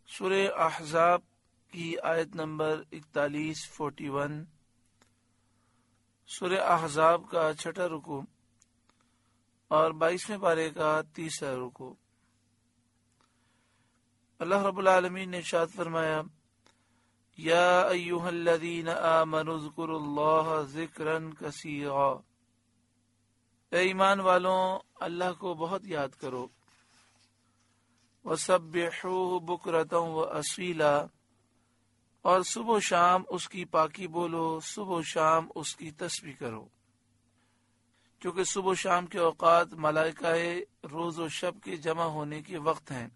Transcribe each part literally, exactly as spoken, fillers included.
سورہ احزاب کی آیت نمبر اکتالیس فورٹی ون، سورہ احزاب کا چھٹا رکوع اور بائیسویں پارے کا تیسرا رکوع۔ اللہ رب العالمین نے ارشاد فرمایا، یا ایھا الذین آمنوا اذکروا اللہ ذکرا کثیرا، اے ایمان والوں اللہ کو بہت یاد کرو، وسبحوہ بکرۃ واصیلا، اور صبح و شام اس کی پاکی بولو، صبح و شام اس کی تسبیح کرو، کیونکہ صبح و شام کے اوقات ملائکہ روز و شب کے جمع ہونے کے وقت ہیں۔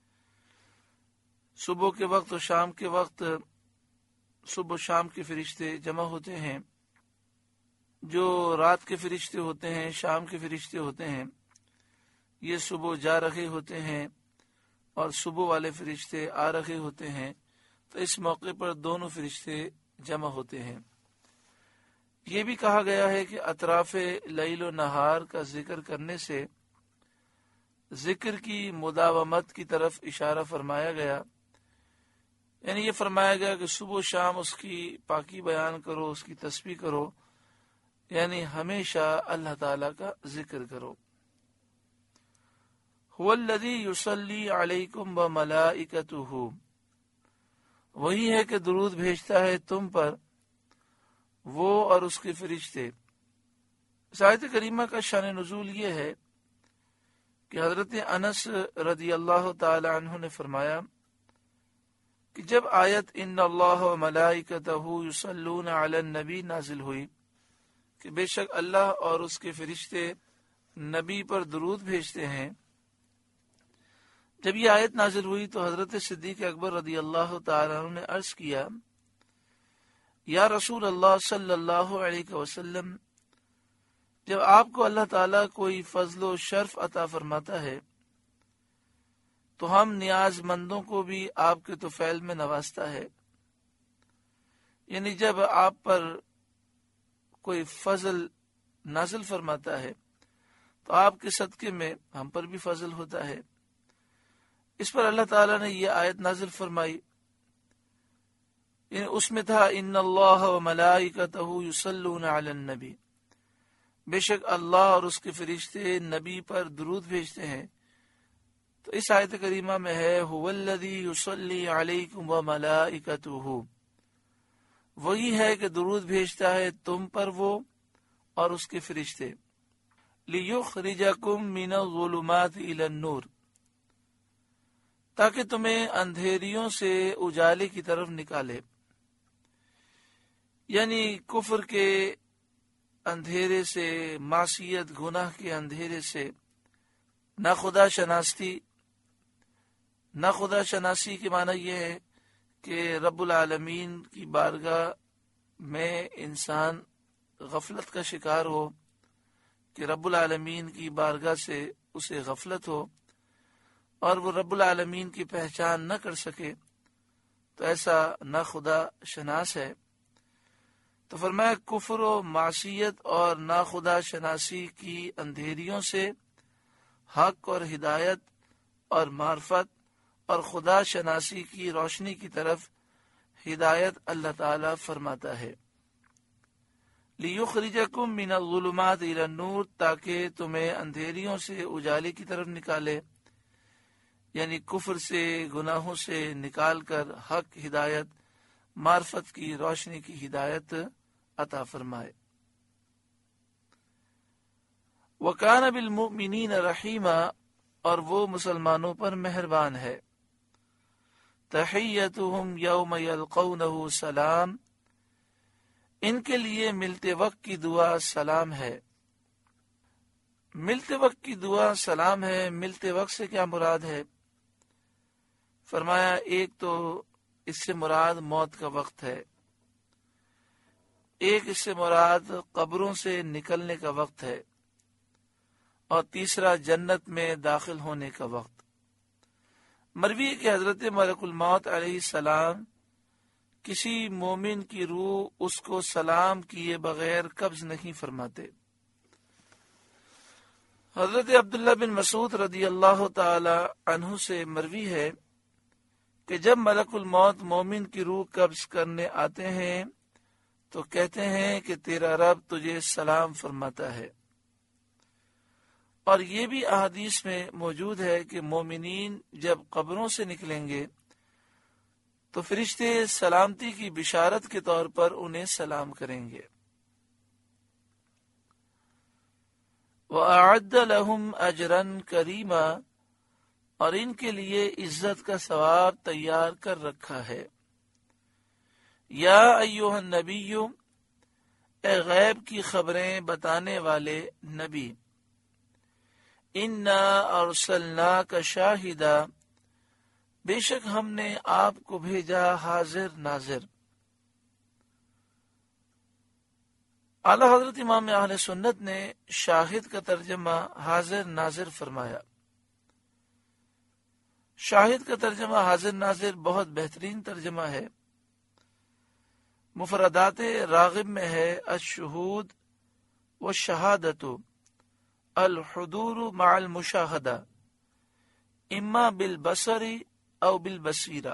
صبح کے وقت اور شام کے وقت صبح و شام کے فرشتے جمع ہوتے ہیں، جو رات کے فرشتے ہوتے ہیں، شام کے فرشتے ہوتے ہیں، یہ صبح جا رہے ہوتے ہیں اور صبح والے فرشتے آ رہے ہوتے ہیں، تو اس موقع پر دونوں فرشتے جمع ہوتے ہیں۔ یہ بھی کہا گیا ہے کہ اطراف لیل و نہار کا ذکر کرنے سے ذکر کی مداومت کی طرف اشارہ فرمایا گیا، یعنی یہ فرمایا گیا کہ صبح و شام اس کی پاکی بیان کرو، اس کی تسبیح کرو، یعنی ہمیشہ اللہ تعالی کا ذکر کرو۔ هو الذی یصلی علیکم وملائکتہ، وہی ہے کہ درود بھیجتا ہے تم پر وہ اور اس کے فرشتے۔ اس آیت کریمہ کا شان نزول یہ ہے کہ حضرت انس رضی اللہ تعالی عنہ نے فرمایا کہ جب آیت ان اللہ وملائکتہ یصلون علی النبی نازل ہوئی کہ بے شک اللہ اور اس کے فرشتے نبی پر درود بھیجتے ہیں، جب یہ آیت نازل ہوئی تو حضرت صدیق اکبر رضی اللہ تعالی عنہ نے عرض کیا، یا رسول اللہ صلی اللہ علیہ وسلم، جب آپ کو اللہ تعالیٰ کوئی فضل و شرف عطا فرماتا ہے تو ہم نیاز مندوں کو بھی آپ کے طفیل میں نوازتا ہے، یعنی جب آپ پر کوئی فضل نازل فرماتا ہے تو آپ کے صدقے میں ہم پر بھی فضل ہوتا ہے۔ اس پر اللہ تعالیٰ نے یہ آیت نازل فرمائی، یعنی اس میں تھا ان اللہ وملائکتہ یصلون علی النبی، بے شک اللہ اور اس کے فرشتے نبی پر درود بھیجتے ہیں، تو اس آیت کریمہ میں ہے هو الذی یصلی علیکم وملائکتہ، وہی ہے کہ درود بھیجتا ہے تم پر وہ اور اس کے فرشتے، لیخرجکم من الظلمات الی النور، تاکہ تمہیں اندھیریوں سے اجالے کی طرف نکالے، یعنی کفر کے اندھیرے سے، معصیت گناہ کے اندھیرے سے، ناخدا شناسی ناخدا شناسی کے معنی یہ ہے کہ رب العالمین کی بارگاہ میں انسان غفلت کا شکار ہو، کہ رب العالمین کی بارگاہ سے اسے غفلت ہو اور وہ رب العالمین کی پہچان نہ کر سکے، تو ایسا ناخدا شناس ہے۔ تو فرمایا کفر و معصیت اور ناخدا شناسی کی اندھیریوں سے حق اور ہدایت اور معرفت اور خدا شناسی کی روشنی کی طرف ہدایت اللہ تعالی فرماتا ہے۔ لیخرجکم من الظلمات الی النور، تاکہ تمہیں اندھیریوں سے اجالے کی طرف نکالے، یعنی کفر سے، گناہوں سے نکال کر حق، ہدایت، معرفت کی روشنی کی ہدایت عطا فرمائے۔ وَكَانَ بِالْمُؤْمِنِينَ رَحِيمًا، اور وہ مسلمانوں پر مہربان ہے۔ تحیتہم یوم یلقونہ سلام، ان کے لیے ملتے وقت کی دعا سلام ہے۔ ملتے وقت کی دعا سلام ہے۔ ملتے وقت سے کیا مراد ہے؟ فرمایا ایک تو اس سے مراد موت کا وقت ہے، ایک اس سے مراد قبروں سے نکلنے کا وقت ہے، اور تیسرا جنت میں داخل ہونے کا وقت۔ مروی کہ حضرت ملک الموت علیہ السلام کسی مومن کی روح اس کو سلام کیے بغیر قبض نہیں فرماتے۔ حضرت عبداللہ بن مسعود رضی اللہ تعالی عنہ سے مروی ہے کہ جب ملک الموت مومن کی روح قبض کرنے آتے ہیں تو کہتے ہیں کہ تیرا رب تجھے سلام فرماتا ہے۔ اور یہ بھی احادیث میں موجود ہے کہ مومنین جب قبروں سے نکلیں گے تو فرشتے سلامتی کی بشارت کے طور پر انہیں سلام کریں گے۔ وَأَعَدَّ لَهُمْ أَجْرًا كَرِيمًا، اور ان کے لیے عزت کا ثواب تیار کر رکھا ہے۔ یا ایھا النبی، اے غیب کی خبریں بتانے والے نبی، انا ارسلناک شاہدا، بے شک ہم نے آپ کو بھیجا حاضر ناظر۔ اعلی حضرت امام اہل سنت نے شاہد کا ترجمہ حاضر ناظر فرمایا۔ شاہد کا ترجمہ حاضر ناظر بہت بہترین ترجمہ ہے۔ مفردات راغب میں ہے الشہود والشہادت الحضور مع المشاہدہ اما بالبصر او بالبصیرہ،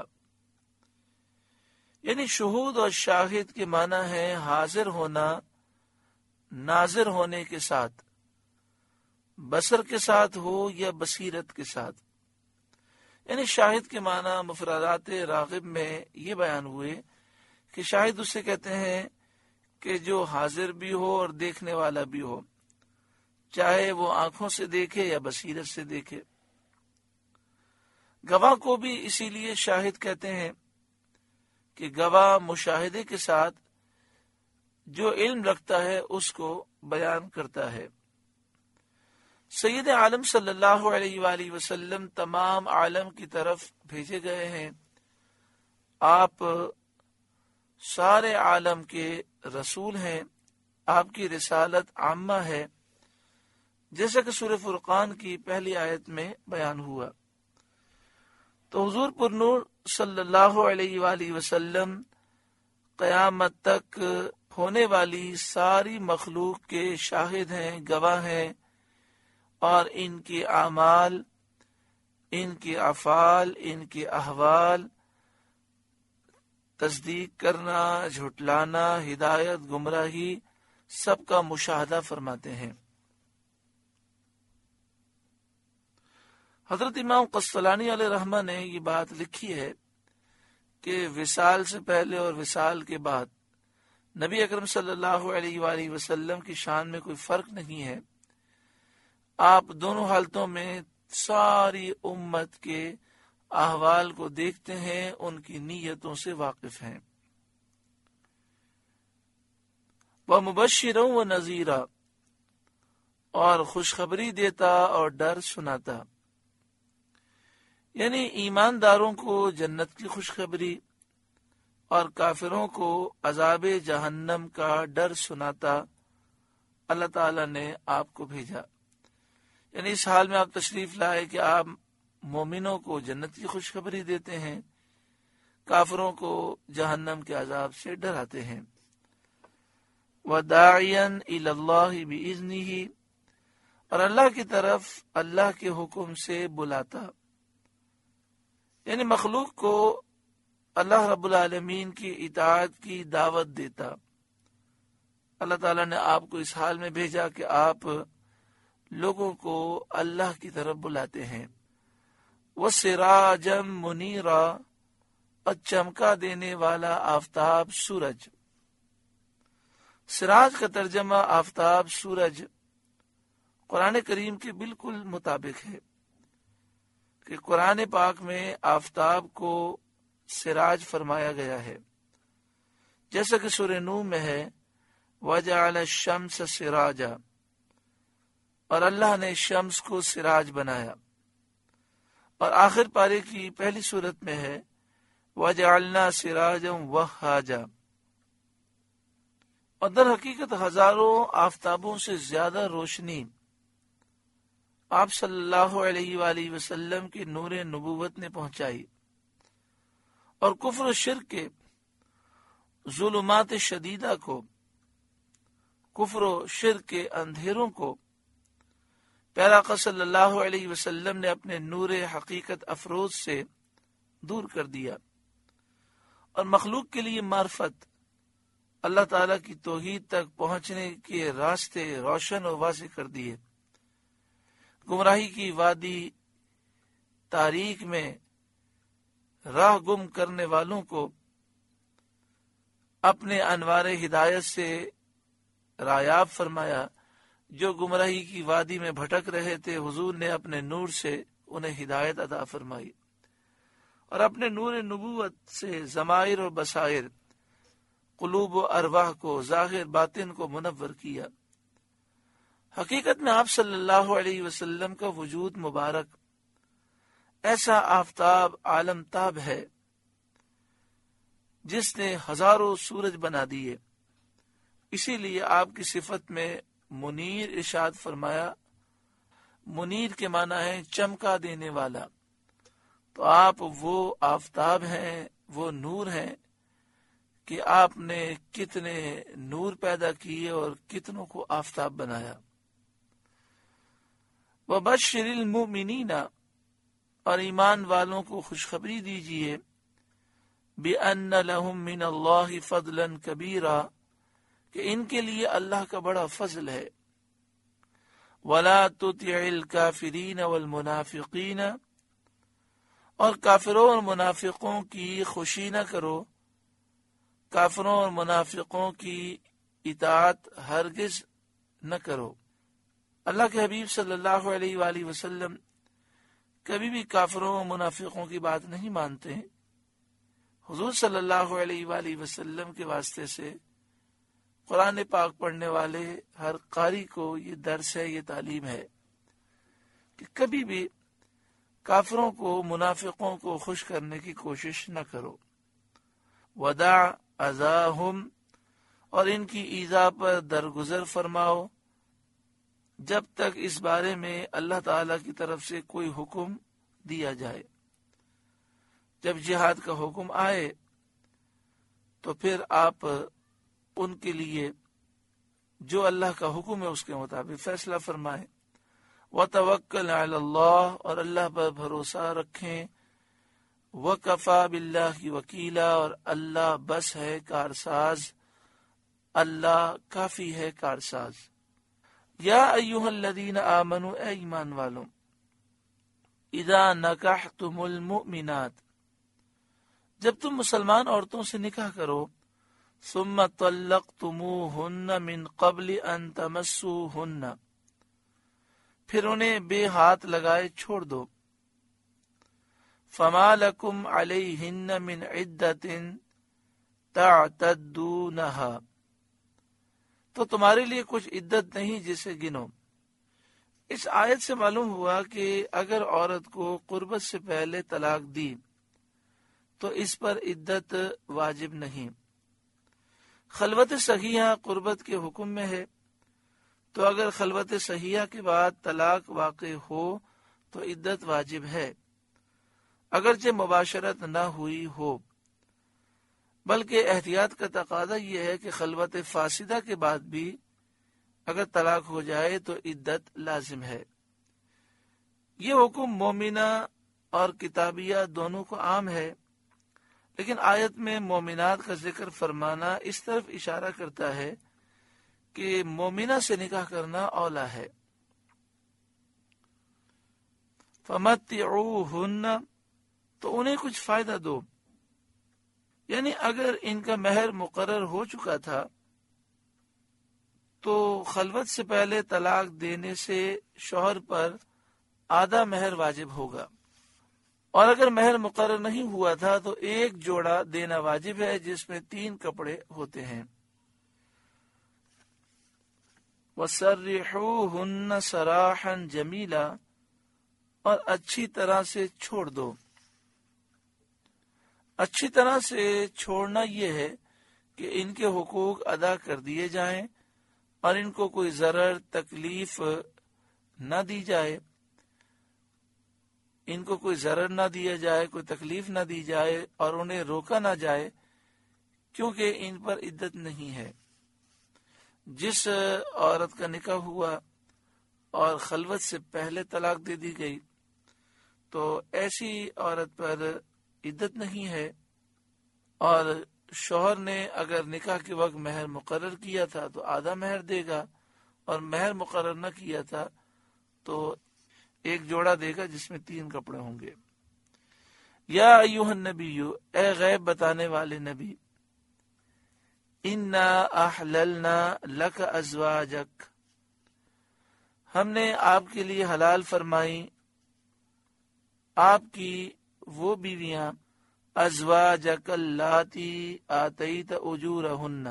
یعنی شہود اور شاہد کے معنی ہے حاضر ہونا ناظر ہونے کے ساتھ، بصر کے ساتھ ہو یا بصیرت کے ساتھ۔ یعنی شاہد کے معنی مفردات راغب میں یہ بیان ہوئے کہ شاہد اسے کہتے ہیں کہ جو حاضر بھی ہو اور دیکھنے والا بھی ہو، چاہے وہ آنکھوں سے دیکھے یا بصیرت سے دیکھے۔ گواہ کو بھی اسی لیے شاہد کہتے ہیں کہ گواہ مشاہدے کے ساتھ جو علم رکھتا ہے اس کو بیان کرتا ہے۔ سید عالم صلی اللہ علیہ وآلہ وسلم تمام عالم کی طرف بھیجے گئے ہیں۔ آپ سارے عالم کے رسول ہیں، آپ کی رسالت عامہ ہے، جیسا کہ سورہ فرقان کی پہلی آیت میں بیان ہوا۔ تو حضور پر نور صلی اللہ علیہ وآلہ وسلم قیامت تک ہونے والی ساری مخلوق کے شاہد ہیں، گواہ ہیں، اور ان کے اعمال، ان کے افعال، ان کے احوال، تصدیق کرنا، جھٹلانا، ہدایت، گمراہی، سب کا مشاہدہ فرماتے ہیں۔ حضرت امام قسطلانی علیہ رحمہ نے یہ بات لکھی ہے کہ وصال سے پہلے اور وصال کے بعد نبی اکرم صلی اللہ علیہ وآلہ وسلم کی شان میں کوئی فرق نہیں ہے۔ آپ دونوں حالتوں میں ساری امت کے احوال کو دیکھتے ہیں، ان کی نیتوں سے واقف ہیں۔ وَمُبَشِّرًا وَنَذِيرًا، اور خوشخبری دیتا اور ڈر سناتا، یعنی ایمانداروں کو جنت کی خوشخبری اور کافروں کو عذاب جہنم کا ڈر سناتا اللہ تعالی نے آپ کو بھیجا۔ یعنی اس حال میں آپ تشریف لائے کہ آپ مومنوں کو جنت کی خوشخبری دیتے ہیں، کافروں کو جہنم کے عذاب سے ڈراتے ہیں۔ وَدَاعِيًا إِلَى اللَّهِ بِإِذْنِهِ، اور اللہ کی طرف اللہ کے حکم سے بلاتا، یعنی مخلوق کو اللہ رب العالمین کی اطاعت کی دعوت دیتا۔ اللہ تعالیٰ نے آپ کو اس حال میں بھیجا کہ آپ لوگوں کو اللہ کی طرف بلاتے ہیں۔ وَسِرَاجًا مُنِيرًا، اور چمکا دینے والا آفتاب، سورج۔ سراج کا ترجمہ آفتاب، سورج قرآن کریم کے بالکل مطابق ہے کہ قرآن پاک میں آفتاب کو سراج فرمایا گیا ہے، جیسا کہ سورہ نور میں ہے وَجَعَلَ الشَّمْسَ سِرَاجًا، اور اللہ نے شمس کو سراج بنایا۔ اور آخر پارے کی پہلی صورت میں ہے وَجَعَلْنَا سِرَاجًا وَهَّاجًا، اور در حقیقت ہزاروں آفتابوں سے زیادہ روشنی آپ صلی اللہ علیہ وآلہ وسلم کی نور نبوت نے پہنچائی، اور کفر و شرک کے ظلمات شدیدہ کو، کفر و شرک کے اندھیروں کو پیارا آقا صلی اللہ علیہ وسلم نے اپنے نور حقیقت افروز سے دور کر دیا، اور مخلوق کے لیے معرفت، اللہ تعالیٰ کی توحید تک پہنچنے کے راستے روشن اور واضح کر دیے۔ گمراہی کی وادی تاریک میں راہ گم کرنے والوں کو اپنے انوار ہدایت سے رایاب فرمایا۔ جو گمراہی کی وادی میں بھٹک رہے تھے، حضور نے اپنے نور سے انہیں ہدایت عطا فرمائی، اور اپنے نور نبوت سے ضمائر اور بصائر، قلوب و ارواح کو، ظاہر باطن کو منور کیا۔ حقیقت میں آپ صلی اللہ علیہ وسلم کا وجود مبارک ایسا آفتاب عالم تاب ہے جس نے ہزاروں سورج بنا دیے۔ اسی لیے آپ کی صفت میں منیر ارشاد فرمایا۔ منیر کے معنی ہے چمکا دینے والا، تو آپ وہ آفتاب ہیں، وہ نور ہیں کہ آپ نے کتنے نور پیدا کیے اور کتنوں کو آفتاب بنایا۔ وَبَشِّرِ الْمُؤْمِنِينَ، اور ایمان والوں کو خوشخبری دیجیے، بِأَنَّ لَهُم مِّنَ اللَّهِ فَضْلًا كَبِيرًا، کہ ان کے لیے اللہ کا بڑا فضل ہے۔ وَلَا تُطِعِ الْكَافِرِينَ وَالْمُنَافِقِينَ، اور کافروں اور منافقوں کی خوشی نہ کرو، کافروں اور منافقوں کی اطاعت ہرگز نہ کرو۔ اللہ کے حبیب صلی اللہ علیہ وآلہ وسلم کبھی بھی کافروں اور منافقوں کی بات نہیں مانتے۔ حضور صلی اللہ علیہ وآلہ وسلم کے واسطے سے قرآن پاک پڑھنے والے ہر قاری کو یہ درس ہے، یہ تعلیم ہے کہ کبھی بھی کافروں کو، منافقوں کو خوش کرنے کی کوشش نہ کرو۔ ودع اذاہم، اور ان کی ایذا پر درگزر فرماؤ جب تک اس بارے میں اللہ تعالی کی طرف سے کوئی حکم دیا جائے۔ جب جہاد کا حکم آئے تو پھر آپ ان کے لیے جو اللہ کا حکم ہے اس کے مطابق فیصلہ فرمائیں۔ وَتَوَكَّلْ عَلَى اللَّهِ، اور اللہ پر بھروسہ رکھیں۔ وَكَفَى بِاللَّهِ وَكِيلًا، اور اللہ بس ہے کارساز، اللہ کافی ہے کارساز۔ یا ایھا الذین آمنوا، اے ایمان والوں، اذا نکحتم المؤمنات، جب تم مسلمان عورتوں سے نکاح کرو، ثم طلقتموہن من قبل ان تمسوہن، پھر انہیں بے ہاتھ لگائے چھوڑ دو، فما لکم علیہن من عدۃ تعتدونہا، تو تمہارے لیے کچھ عدت نہیں جسے گنو۔ اس آیت سے معلوم ہوا کہ اگر عورت کو قربت سے پہلے طلاق دی تو اس پر عدت واجب نہیں۔ خلوت صحیحہ قربت کے حکم میں ہے، تو اگر خلوت صحیحہ کے بعد طلاق واقع ہو تو عدت واجب ہے، اگرچہ مباشرت نہ ہوئی ہو، بلکہ احتیاط کا تقاضا یہ ہے کہ خلوت فاسدہ کے بعد بھی اگر طلاق ہو جائے تو عدت لازم ہے۔ یہ حکم مومنہ اور کتابیہ دونوں کو عام ہے، لیکن آیت میں مومنات کا ذکر فرمانا اس طرف اشارہ کرتا ہے کہ مومنہ سے نکاح کرنا اولا ہے۔ فَمَتِّعُوهُنَّ، تو انہیں کچھ فائدہ دو، یعنی اگر ان کا مہر مقرر ہو چکا تھا تو خلوت سے پہلے طلاق دینے سے شوہر پر آدھا مہر واجب ہوگا، اور اگر مہر مقرر نہیں ہوا تھا تو ایک جوڑا دینا واجب ہے جس میں تین کپڑے ہوتے ہیں۔ وَسَرِّحُوهُنَّ سَرَاحًا جَمِيلًا، اور اچھی طرح سے چھوڑ دو۔ اچھی طرح سے چھوڑنا یہ ہے کہ ان کے حقوق ادا کر دیے جائیں اور ان کو کوئی ضرر تکلیف نہ دی جائے، ان کو کوئی ضرر نہ دیا جائے، کوئی تکلیف نہ دی جائے اور انہیں روکا نہ جائے، کیونکہ ان پر عدت نہیں ہے۔ جس عورت کا نکاح ہوا اور خلوت سے پہلے طلاق دے دی گئی تو ایسی عورت پر عدت نہیں ہے، اور شوہر نے اگر نکاح کے وقت مہر مقرر کیا تھا تو آدھا مہر دے گا، اور مہر مقرر نہ کیا تھا تو ایک جوڑا دے گا جس میں تین کپڑے ہوں گے۔ یا ایھا النبی، اے غیب بتانے والے نبی، انا احللنا لک ازواجک، ہم نے آپ کے لیے حلال فرمائی آپ کی وہ بیویاں، ازواجک اللاتی آتیت اجورہن،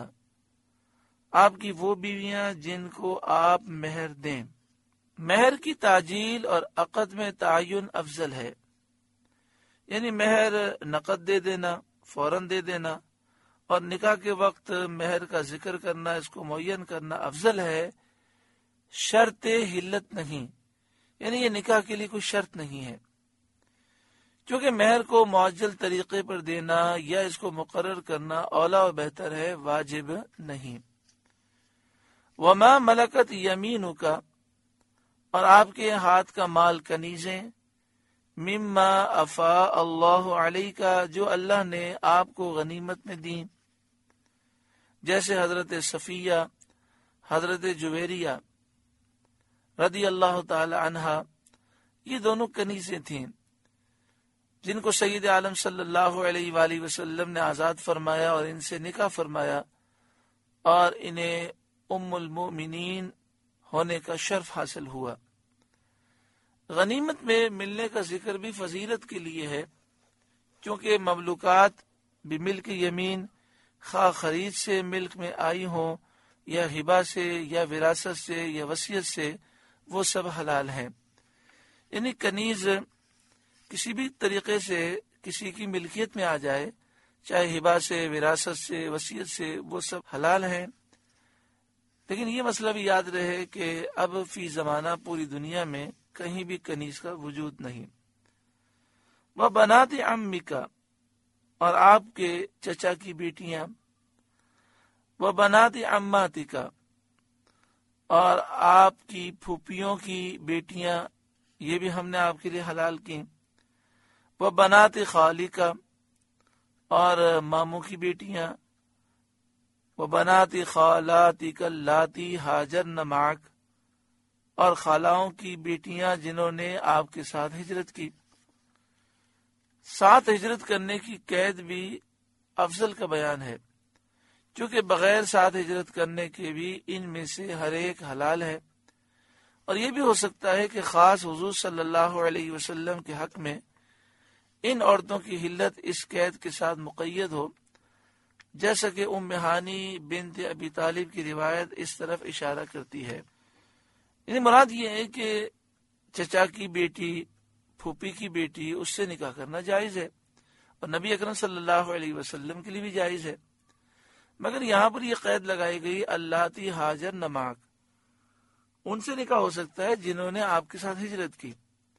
آپ کی وہ بیویاں جن کو آپ مہر دیں۔ مہر کی تعجیل اور عقد میں تعین افضل ہے، یعنی مہر نقد دے دینا، فوراً دے دینا، اور نکاح کے وقت مہر کا ذکر کرنا، اس کو معین کرنا افضل ہے، شرط حلت نہیں، یعنی یہ نکاح کے لیے کوئی شرط نہیں ہے، کیونکہ مہر کو معجل طریقے پر دینا یا اس کو مقرر کرنا اولا و بہتر ہے، واجب نہیں۔ وما ملکت یمینک، اور آپ کے ہاتھ کا مال کنیزیں، مما افاء اللہ علیک، جو اللہ نے آپ کو غنیمت میں دیں، جیسے حضرت صفیہ، حضرت جویریہ رضی اللہ تعالی عنہا، یہ دونوں کنیزیں تھیں جن کو سید عالم صلی اللہ علیہ وآلہ وسلم نے آزاد فرمایا اور ان سے نکاح فرمایا، اور انہیں ام المؤمنین ہونے کا شرف حاصل ہوا۔ غنیمت میں ملنے کا ذکر بھی فضیلت کے لیے ہے، کیونکہ مملوکات بملک یمین، خواہ خرید سے ملک میں آئی ہوں یا ہبہ سے یا وراثت سے یا وصیت سے، وہ سب حلال ہیں۔ یعنی کنیز کسی بھی طریقے سے کسی کی ملکیت میں آ جائے، چاہے ہبہ سے، وراثت سے، وصیت سے، وہ سب حلال ہیں۔ لیکن یہ مسئلہ بھی یاد رہے کہ اب فی زمانہ پوری دنیا میں کہیں بھی کنیز کا وجود نہیں۔ وہ بنات عمک، اور آپ کے چچا کی بیٹیاں، وہ بنات عماتک، اور آپ کی پھوپھیوں کی بیٹیاں، یہ بھی ہم نے آپ کے لیے حلال کی۔ وہ بنات خالک، اور ماموں کی بیٹیاں، وہ بنات خالاتک اللاتی ہاجرن معک، اور خالاؤں کی بیٹیاں جنہوں نے آپ کے ساتھ ہجرت کی۔ ساتھ ہجرت کرنے کی قید بھی افضل کا بیان ہے، کیونکہ بغیر ساتھ ہجرت کرنے کے بھی ان میں سے ہر ایک حلال ہے، اور یہ بھی ہو سکتا ہے کہ خاص حضور صلی اللہ علیہ وسلم کے حق میں ان عورتوں کی حلت اس قید کے ساتھ مقید ہو، جیسا کہ ام ہانی بنت ابی طالب کی روایت اس طرف اشارہ کرتی ہے۔ یعنی مراد یہ ہے کہ چچا کی بیٹی، پھوپھی کی بیٹی، اس سے نکاح کرنا جائز ہے، اور نبی اکرم صلی اللہ علیہ وسلم کے لیے بھی جائز ہے، مگر یہاں پر یہ قید لگائی گئی اللاتی ہاجرن معک، ان سے نکاح ہو سکتا ہے جنہوں نے آپ کے ساتھ ہجرت کی۔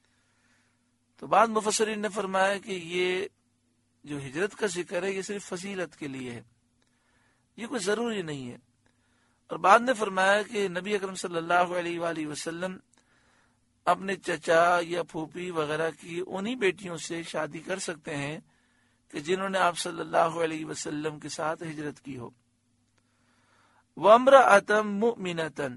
تو بعض مفسرین نے فرمایا کہ یہ جو ہجرت کا ذکر ہے یہ صرف فضیلت کے لیے ہے، یہ کوئی ضروری نہیں ہے۔ اور بعد نے فرمایا کہ نبی اکرم صلی اللہ علیہ وآلہ وسلم اپنے چچا یا پھوپھی وغیرہ کی انہی بیٹیوں سے شادی کر سکتے ہیں کہ جنہوں نے آپ صلی اللہ علیہ وسلم کے ساتھ ہجرت کی ہو۔ وَامْرَأَةً مُؤْمِنَةً،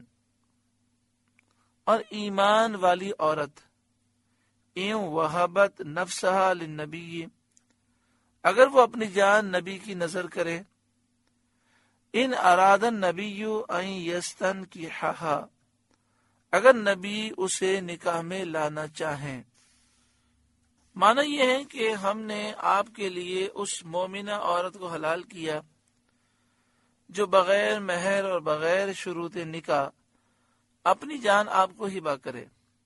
اور ایمان والی عورت، اِن وَهَبَتْ نَفْسَهَا لِلنَّبِيِّ، اگر وہ اپنی جان نبی کی نظر کرے، ان اراد النبی ان یستنکحها، اگر نبی اسے نکاح میں لانا چاہیں۔ معنی یہ ہے کہ ہم نے آپ کے لیے اس مومنہ عورت کو حلال کیا جو بغیر مہر اور بغیر شروط نکاح اپنی جان آپ کو ہبہ کرے،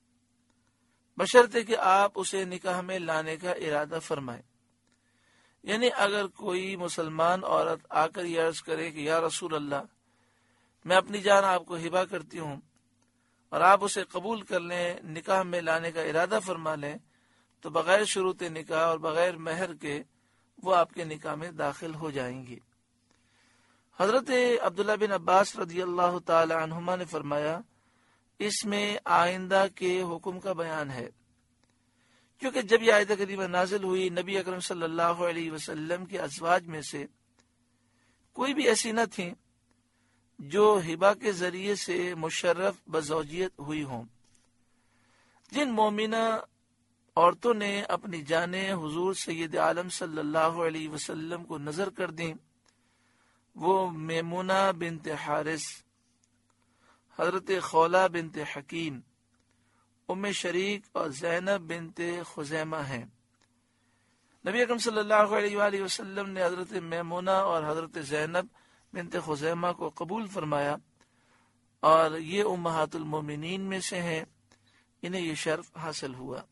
بشرطے کہ آپ اسے نکاح میں لانے کا ارادہ فرمائیں۔ یعنی اگر کوئی مسلمان عورت آ کر یہ عرض کرے کہ یا رسول اللہ، میں اپنی جان آپ کو ہبہ کرتی ہوں، اور آپ اسے قبول کر لیں، نکاح میں لانے کا ارادہ فرما لیں، تو بغیر شروط نکاح اور بغیر مہر کے وہ آپ کے نکاح میں داخل ہو جائیں گی۔ حضرت عبداللہ بن عباس رضی اللہ تعالی عنہما نے فرمایا، اس میں آئندہ کے حکم کا بیان ہے، کیونکہ جب یہ آیت کریمہ نازل ہوئی، نبی اکرم صلی اللہ علیہ وسلم کے ازواج میں سے کوئی بھی ایسی نہ تھیں جو ہبہ کے ذریعے سے مشرف بزوجیت ہوئی ہوں۔ جن مومنہ عورتوں نے اپنی جانیں حضور سید عالم صلی اللہ علیہ وسلم کو نظر کر دیں، وہ میمونہ بنت حارث، حضرت خولہ بنت حکیم، ام شریک اور زینب بنت خزیمہ ہیں۔ نبی اکرم صلی اللہ علیہ وآلہ وسلم نے حضرت میمونہ اور حضرت زینب بنت خزیمہ کو قبول فرمایا، اور یہ امہات المومنین میں سے ہیں، انہیں یہ شرف حاصل ہوا۔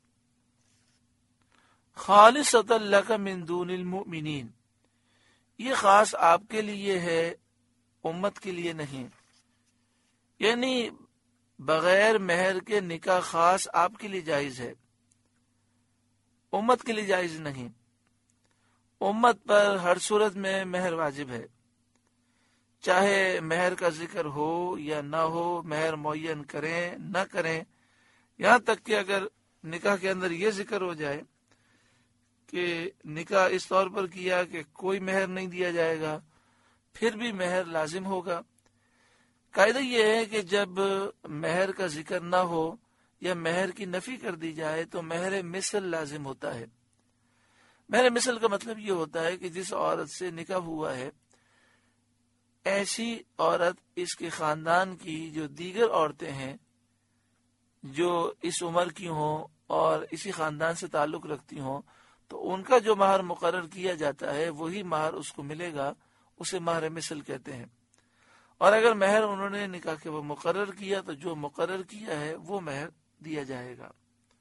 خالصۃ لک من دون المؤمنین، یہ خاص آپ کے لیے ہے، امت کے لیے نہیں، یعنی بغیر مہر کے نکاح خاص آپ کے لیے جائز ہے، امت کے لیے جائز نہیں۔ امت پر ہر صورت میں مہر واجب ہے، چاہے مہر کا ذکر ہو یا نہ ہو، مہر معین کریں نہ کریں، یہاں تک کہ اگر نکاح کے اندر یہ ذکر ہو جائے کہ نکاح اس طور پر کیا کہ کوئی مہر نہیں دیا جائے گا، پھر بھی مہر لازم ہوگا۔ قاعدہ یہ ہے کہ جب مہر کا ذکر نہ ہو یا مہر کی نفی کر دی جائے تو مہر مثل لازم ہوتا ہے۔ مہر مثل کا مطلب یہ ہوتا ہے کہ جس عورت سے نکاح ہوا ہے، ایسی عورت اس کے خاندان کی جو دیگر عورتیں ہیں جو اس عمر کی ہوں اور اسی خاندان سے تعلق رکھتی ہوں، تو ان کا جو مہر مقرر کیا جاتا ہے وہی مہر اس کو ملے گا، اسے مہر مثل کہتے ہیں۔ اور اگر مہر انہوں نے نکاح کے وہ مقرر کیا تو جو مقرر کیا ہے وہ مہر دیا جائے گا۔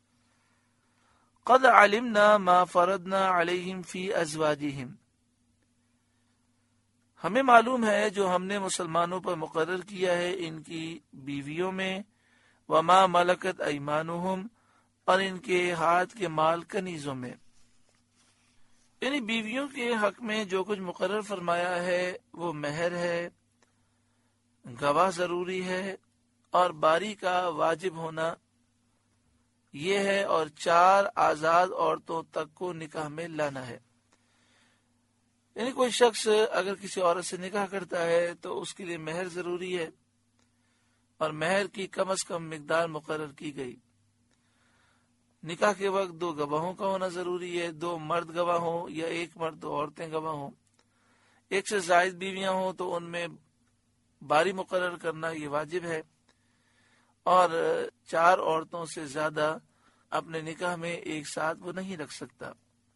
قد علمنا ما فرضنا علیہم فی ازواجہم، ہمیں معلوم ہے جو ہم نے مسلمانوں پر مقرر کیا ہے ان کی بیویوں میں، وما ملکت ایمانہم، اور ان کے ہاتھ کے مال کنیزوں میں، یعنی بیویوں کے حق میں جو کچھ مقرر فرمایا ہے وہ مہر ہے، گواہ ضروری ہے، اور باری کا واجب ہونا یہ ہے، اور چار آزاد عورتوں تک کو نکاح میں لانا ہے۔ یعنی کوئی شخص اگر کسی عورت سے نکاح کرتا ہے تو اس کے لیے مہر ضروری ہے، اور مہر کی کم از کم مقدار مقرر کی گئی۔ نکاح کے وقت دو گواہوں کا ہونا ضروری ہے، دو مرد گواہ ہوں یا ایک مرد دو عورتیں گواہ ہوں۔ ایک سے زائد بیویاں ہوں تو ان میں باری مقرر کرنا یہ واجب ہے، اور چار عورتوں سے زیادہ اپنے نکاح میں ایک ساتھ وہ نہیں رکھ سکتا۔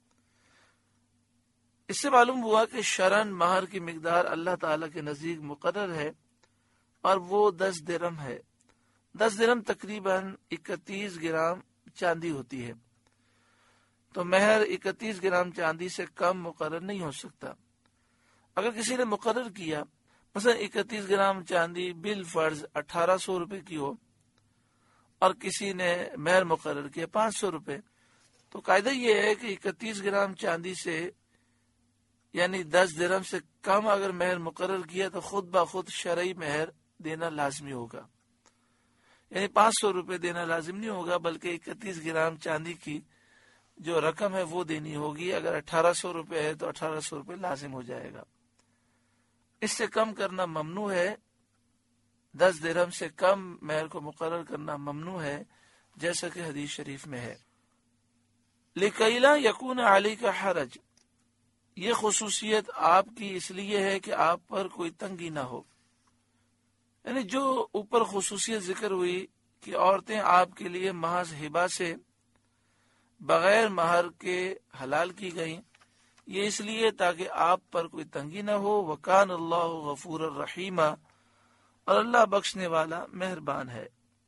اس سے معلوم ہوا کہ شرعاً مہر کی مقدار اللہ تعالی کے نزدیک مقرر ہے، اور وہ دس درہم ہے۔ دس درہم تقریباً اکتیس گرام چاندی ہوتی ہے، تو مہر اکتیس گرام چاندی سے کم مقرر نہیں ہو سکتا۔ اگر کسی نے مقرر کیا مثلا اکتیس گرام چاندی بالفرض اٹھارہ سو روپے کی ہو، اور کسی نے مہر مقرر کیا پانچ سو روپے، تو قاعدہ یہ ہے کہ اکتیس گرام چاندی سے یعنی دس درہم سے کم اگر مہر مقرر کیا تو خود بخود شرعی مہر دینا لازمی ہوگا، یعنی پانچ سو روپے دینا لازم نہیں ہوگا، بلکہ اکتیس گرام چاندی کی جو رقم ہے وہ دینی ہوگی۔ اگر اٹھارہ سو روپے ہے تو اٹھارہ سو روپے لازم ہو جائے گا۔ اس سے کم کرنا ممنوع ہے، دس درہم سے کم مہر کو مقرر کرنا ممنوع ہے، جیسا کہ حدیث شریف میں ہے۔ لِكَيْ لَا يَكُونَ عَلَيْكَ حَرَجٌ، یہ خصوصیت آپ کی اس لیے ہے کہ آپ پر کوئی تنگی نہ ہو، یعنی جو اوپر خصوصیت ذکر ہوئی کہ عورتیں آپ کے لیے محض ہبہ سے بغیر مہر کے حلال کی گئیں، یہ اس لیے تاکہ آپ پر کوئی تنگی نہ ہو۔ وَكَانَ اللَّهُ غَفُورًا رَحِيمًا، اور اللہ بخشنے والا مہربان ہے۔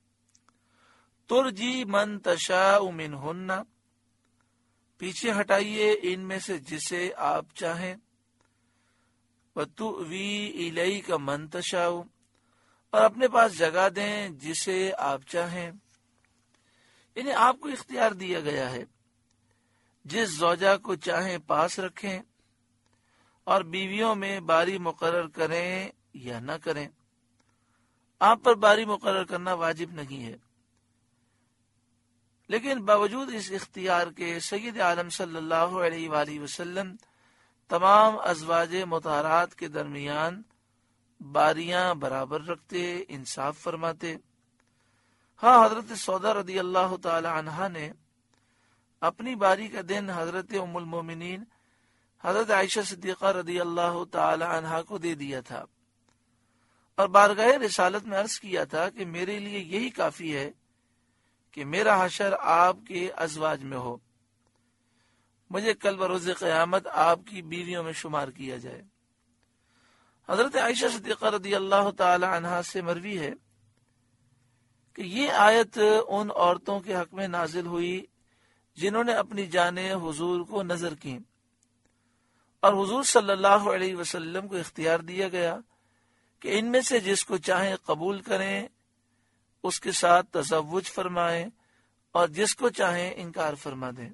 ترجی من تشاء منہن، پیچھے ہٹائیے ان میں سے جسے آپ چاہیں۔ وَتُؤْوِي إِلَيْكَ مَن تَشَاءُ، اور اپنے پاس جگہ دیں جسے آپ چاہیں، یعنی آپ کو اختیار دیا گیا ہے، جس زوجہ کو چاہیں پاس رکھیں، اور بیویوں میں باری مقرر کریں یا نہ کریں۔ آپ پر باری مقرر کرنا واجب نہیں ہے، لیکن باوجود اس اختیار کے سید عالم صلی اللہ علیہ وآلہ وسلم تمام ازواج مطہرات کے درمیان باریاں برابر رکھتے، انصاف فرماتے۔ ہاں، حضرت سودا رضی اللہ تعالی عنہا نے اپنی باری کا دن حضرت ام المومنین حضرت عائشہ صدیقہ رضی اللہ تعالی عنہا کو دے دیا تھا اور بارگاہ رسالت میں عرض کیا تھا کہ میرے لیے یہی کافی ہے کہ میرا حشر آپ کے ازواج میں ہو، مجھے کل بروز قیامت آپ کی بیویوں میں شمار کیا جائے۔ حضرت عائشہ صدیقہ رضی اللہ تعالی عنہا سے مروی ہے کہ یہ آیت ان عورتوں کے حق میں نازل ہوئی جنہوں نے اپنی جانیں حضور کو نظر کی اور حضور صلی اللہ علیہ وسلم کو اختیار دیا گیا کہ ان میں سے جس کو چاہیں قبول کریں، اس کے ساتھ تزوج فرمائیں اور جس کو چاہیں انکار فرما دیں۔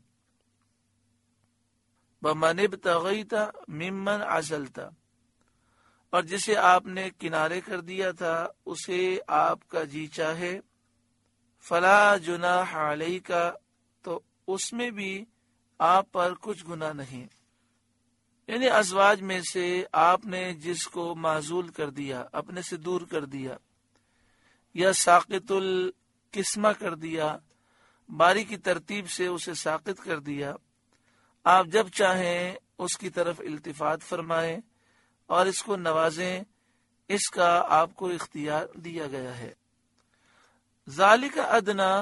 بَمَنِ ابْتَغَيْتَ مِمَّنْ عَزَلْتَ، اور جسے آپ نے کنارے کر دیا تھا اسے آپ کا جی چاہے، فَلَا جُنَاحَ عَلَيْكَ، تو اس میں بھی آپ پر کچھ گناہ نہیں۔ یعنی ازواج میں سے آپ نے جس کو معزول کر دیا، اپنے سے دور کر دیا یا ساقط القسمہ کر دیا، باری کی ترتیب سے اسے ساقط کر دیا، آپ جب چاہیں اس کی طرف التفات فرمائیں اور اس کو نوازیں، اس کا آپ کو اختیار دیا گیا ہے۔ ذالک ادنا،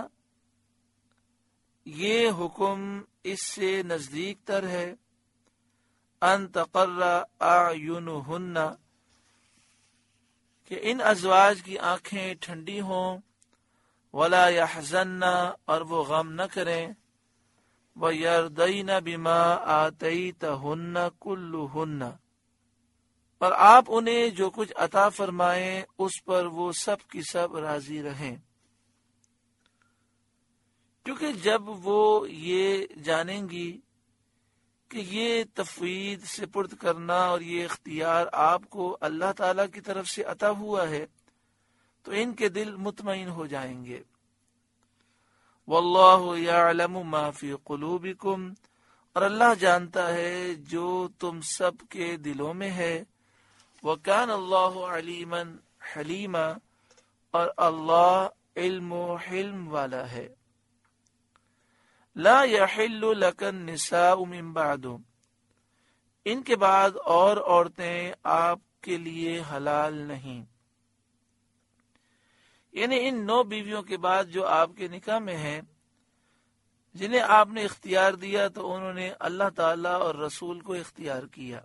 یہ حکم اس سے نزدیک تر ہے، ان تقر اعینہن، کہ ان ازواج کی آنکھیں ٹھنڈی ہوں، ولا یحزن، اور وہ غم نہ کریں، وَيَرْضَيْنَ بِمَا آتَيْتَهُنَّ كُلُّهُنَّ، اور آپ انہیں جو کچھ عطا فرمائیں اس پر وہ سب کی سب راضی رہیں، کیونکہ جب وہ یہ جانیں گی کہ یہ تفویض سپرد کرنا اور یہ اختیار آپ کو اللہ تعالی کی طرف سے عطا ہوا ہے تو ان کے دل مطمئن ہو جائیں گے۔ واللہ یعلم ما فی قلوبکم، اور اللہ جانتا ہے جو تم سب کے دلوں میں ہے، وکان اللہ علیما حلیما، اور اللہ علم و حلم والا ہے۔ لا یحل لک النساء من بعد، ان کے بعد اور عورتیں آپ کے لیے حلال نہیں، یعنی ان نو بیویوں کے بعد جو آپ کے نکاح میں ہیں، جنہیں آپ نے اختیار دیا تو انہوں نے اللہ تعالی اور رسول کو اختیار کیا۔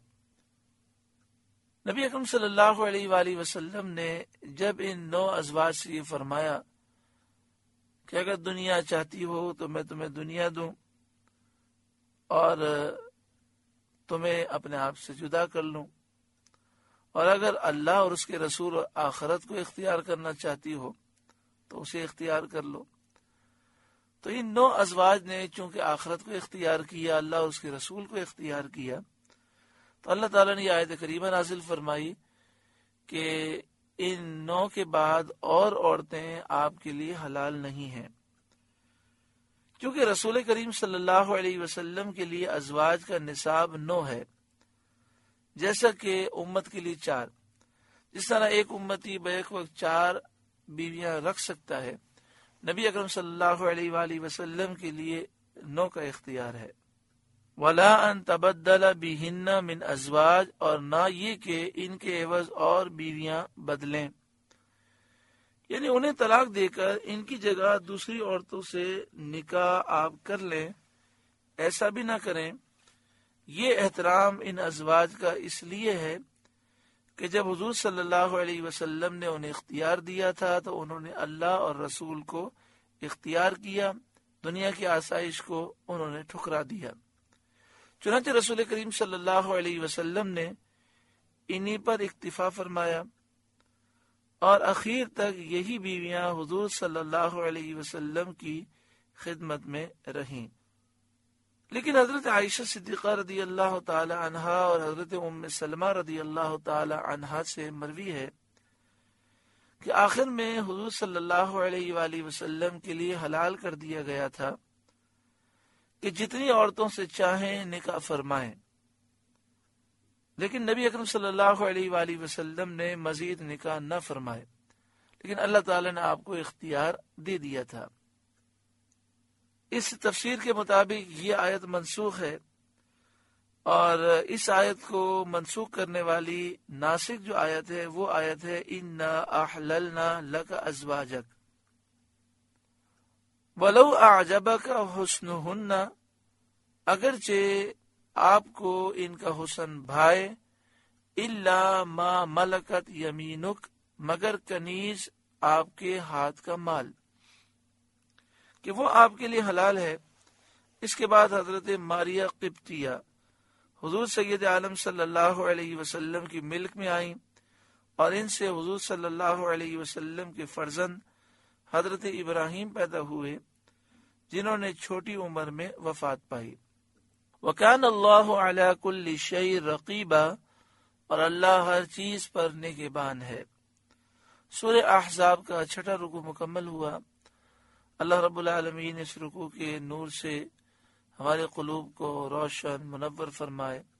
نبی اکرم صلی اللہ علیہ وآلہ وسلم نے جب ان نو ازواج سے یہ فرمایا کہ اگر دنیا چاہتی ہو تو میں تمہیں دنیا دوں اور تمہیں اپنے آپ سے جدا کر لوں، اور اگر اللہ اور اس کے رسول اور آخرت کو اختیار کرنا چاہتی ہو تو اسے اختیار کر لو۔ تو ان نو ازواج نے چونکہ آخرت کو اختیار کیا، اللہ اور اس کے رسول کو اختیار کیا، تو اللہ تعالیٰ نے یہ آیت کریمہ نازل فرمائی کہ ان نو کے بعد اور عورتیں آپ کے لیے حلال نہیں ہیں، کیونکہ رسول کریم صلی اللہ علیہ وسلم کے لیے ازواج کا نصاب نو ہے، جیسا کہ امت کے لیے چار۔ جس طرح ایک امتی بیک وقت چار بیویاں رکھ سکتا ہے، نبی اکرم صلی اللہ علیہ وآلہ وسلم کے لیے نو کا اختیار ہے۔ وَلَا أَن تَبَدَّلَ بِهِنَّ مِنْ أَزْوَاج، اور نہ یہ کہ ان کے عوض اور بیویاں بدلیں، یعنی انہیں طلاق دے کر ان کی جگہ دوسری عورتوں سے نکاح آپ کر لیں، ایسا بھی نہ کریں۔ یہ احترام ان ازواج کا اس لیے ہے کہ جب حضور صلی اللہ علیہ وسلم نے انہیں اختیار دیا تھا تو انہوں نے اللہ اور رسول کو اختیار کیا، دنیا کی آسائش کو انہوں نے ٹھکرا دیا۔ چنانچہ رسول کریم صلی اللہ علیہ وسلم نے انہی پر اکتفا فرمایا اور اخیر تک یہی بیویاں حضور صلی اللہ علیہ وسلم کی خدمت میں رہیں۔ لیکن حضرت عائشہ صدیقہ رضی اللہ تعالی عنہا اور حضرت ام سلمہ رضی اللہ تعالی عنہا سے مروی ہے کہ آخر میں حضور صلی اللہ علیہ وآلہ وسلم کے لیے حلال کر دیا گیا تھا کہ جتنی عورتوں سے چاہیں نکاح فرمائیں، لیکن نبی اکرم صلی اللہ علیہ وآلہ وسلم نے مزید نکاح نہ فرمائے، لیکن اللہ تعالی نے آپ کو اختیار دے دیا تھا۔ اس تفسیر کے مطابق یہ آیت منسوخ ہے، اور اس آیت کو منسوخ کرنے والی ناسخ جو آیت ہے وہ آیت ہے اِنَّا أَحْلَلْنَا لَكَ أَزْوَاجَكَ وَلَوْ أَعْجَبَكَ حُسْنُهُنَّ، اگرچہ آپ کو ان کا حسن بھائے، إِلَّا مَا مَلَكَتْ يَمِينُكَ، مگر کنیز آپ کے ہاتھ کا مال، کہ وہ آپ کے لیے حلال ہے۔ اس کے بعد حضرت ماریہ قبطیہ حضور سید عالم صلی اللہ علیہ وسلم کی ملک میں آئیں، اور ان سے حضور صلی اللہ علیہ وسلم کے فرزند حضرت ابراہیم پیدا ہوئے، جنہوں نے چھوٹی عمر میں وفات پائی۔ وَكَانَ اللَّهُ عَلَى كُلِّ شَيْءٍ رَقِيبًا، اور اللہ ہر چیز پر نگہبان ہے۔ سورہ احزاب کا چھٹا رکوع مکمل ہوا۔ اللہ رب العالمین اس رکوع کے نور سے ہمارے قلوب کو روشن منور فرمائے۔